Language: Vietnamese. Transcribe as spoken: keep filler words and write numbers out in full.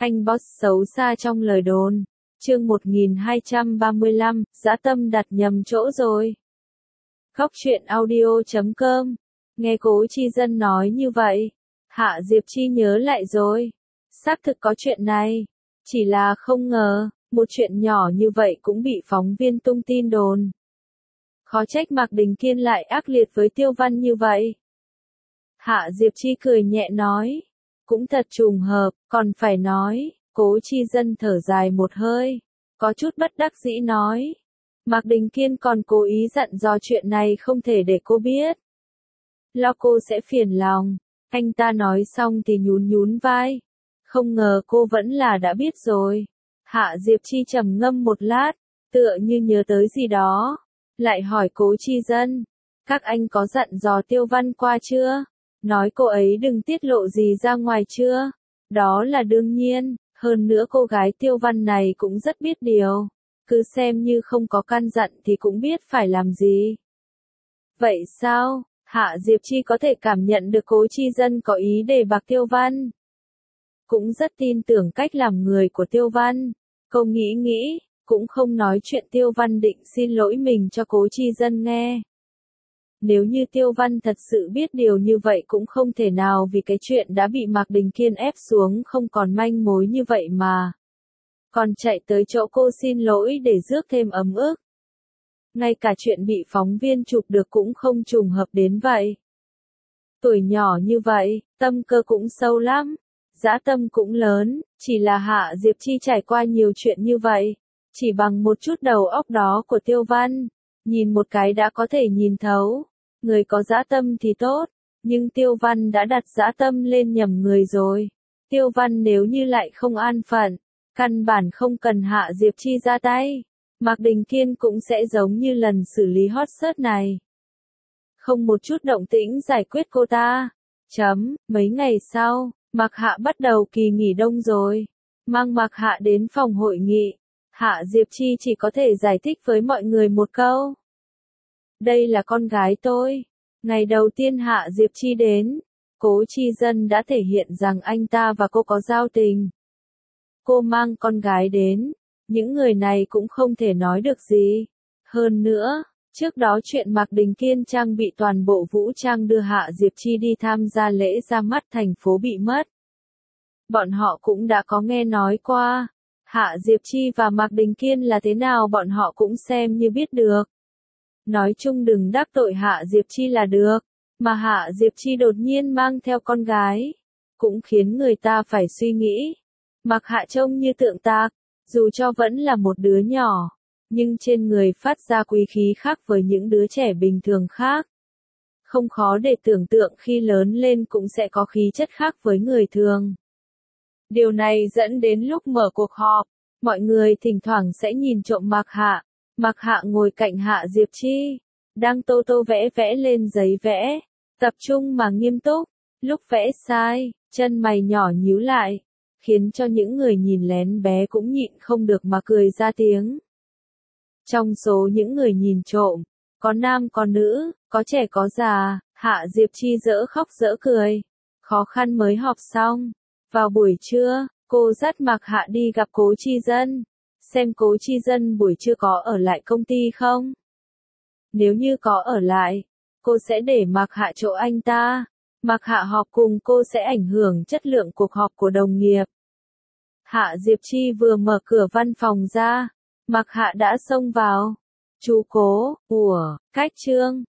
Anh boss xấu xa trong lời đồn. Chương một nghìn hai trăm ba mươi lăm, dã tâm đặt nhầm chỗ rồi. Góc truyện audio chấm com. Nghe Cố Chi Dân nói như vậy, Hạ Diệp Chi nhớ lại rồi. Xác thực có chuyện này. Chỉ là không ngờ, một chuyện nhỏ như vậy cũng bị phóng viên tung tin đồn. Khó trách Mạc Đình Kiên lại ác liệt với Tiêu Văn như vậy. Hạ Diệp Chi cười nhẹ nói. Cũng thật trùng hợp, còn phải nói. Cố Chi Dân thở dài một hơi. Có chút bất đắc dĩ nói. Mạc Đình Kiên còn cố ý dặn dò chuyện này không thể để cô biết. Lo cô sẽ phiền lòng. Anh ta nói xong thì nhún nhún vai. Không ngờ cô vẫn là đã biết rồi. Hạ Diệp Chi trầm ngâm một lát, tựa như nhớ tới gì đó. Lại hỏi Cố Chi Dân. Các anh có dặn dò Tiêu Văn qua chưa? Nói cô ấy đừng tiết lộ gì ra ngoài chưa? Đó là đương nhiên, hơn nữa cô gái Tiêu Văn này cũng rất biết điều. Cứ xem như không có căn dặn thì cũng biết phải làm gì. Vậy sao? Hạ Diệp Chi có thể cảm nhận được Cố Chi Dân có ý đề bạc Tiêu Văn. Cũng rất tin tưởng cách làm người của Tiêu Văn. Cô nghĩ nghĩ, cũng không nói chuyện Tiêu Văn định xin lỗi mình cho Cố Chi Dân nghe. Nếu như Tiêu Văn thật sự biết điều như vậy cũng không thể nào vì cái chuyện đã bị Mạc Đình Kiên ép xuống không còn manh mối như vậy mà. Còn chạy tới chỗ cô xin lỗi để rước thêm ấm ức. Ngay cả chuyện bị phóng viên chụp được cũng không trùng hợp đến vậy. Tuổi nhỏ như vậy, tâm cơ cũng sâu lắm. Dã tâm cũng lớn, chỉ là Hạ Diệp Chi trải qua nhiều chuyện như vậy. Chỉ bằng một chút đầu óc đó của Tiêu Văn, nhìn một cái đã có thể nhìn thấu. Người có dã tâm thì tốt, nhưng Tiêu Văn đã đặt dã tâm lên nhầm người rồi. Tiêu Văn nếu như lại không an phận, căn bản không cần Hạ Diệp Chi ra tay. Mạc Đình Kiên cũng sẽ giống như lần xử lý hot search này. Không một chút động tĩnh giải quyết cô ta. Chấm, mấy ngày sau, Mạc Hạ bắt đầu kỳ nghỉ đông rồi. Mang Mạc Hạ đến phòng hội nghị. Hạ Diệp Chi chỉ có thể giải thích với mọi người một câu. Đây là con gái tôi. Ngày đầu tiên Hạ Diệp Chi đến, Cố Chi Dân đã thể hiện rằng anh ta và cô có giao tình. Cô mang con gái đến, những người này cũng không thể nói được gì. Hơn nữa, trước đó chuyện Mạc Đình Kiên trang bị toàn bộ vũ trang đưa Hạ Diệp Chi đi tham gia lễ ra mắt thành phố bị mất. Bọn họ cũng đã có nghe nói qua. Hạ Diệp Chi và Mạc Đình Kiên là thế nào bọn họ cũng xem như biết được. Nói chung đừng đắc tội Hạ Diệp Chi là được, mà Hạ Diệp Chi đột nhiên mang theo con gái, cũng khiến người ta phải suy nghĩ. Mạc Hạ trông như tượng tạc, dù cho vẫn là một đứa nhỏ, nhưng trên người phát ra quý khí khác với những đứa trẻ bình thường khác. Không khó để tưởng tượng khi lớn lên cũng sẽ có khí chất khác với người thường. Điều này dẫn đến lúc mở cuộc họp, mọi người thỉnh thoảng sẽ nhìn trộm Mạc Hạ. Mạc Hạ ngồi cạnh Hạ Diệp Chi, đang tô tô vẽ vẽ lên giấy vẽ, tập trung mà nghiêm túc, lúc vẽ sai, chân mày nhỏ nhíu lại, khiến cho những người nhìn lén bé cũng nhịn không được mà cười ra tiếng. Trong số những người nhìn trộm, có nam có nữ, có trẻ có già, Hạ Diệp Chi dỡ khóc dỡ cười, khó khăn mới họp xong. Vào buổi trưa, cô dắt Mạc Hạ đi gặp Cố Chi Dân. Xem Cố Chi Dân buổi trưa có ở lại công ty không? Nếu như có ở lại, cô sẽ để Mạc Hạ chỗ anh ta. Mạc Hạ họp cùng cô sẽ ảnh hưởng chất lượng cuộc họp của đồng nghiệp. Hạ Diệp Chi vừa mở cửa văn phòng ra, Mạc Hạ đã xông vào. Chú Cố, ủa, cách trương,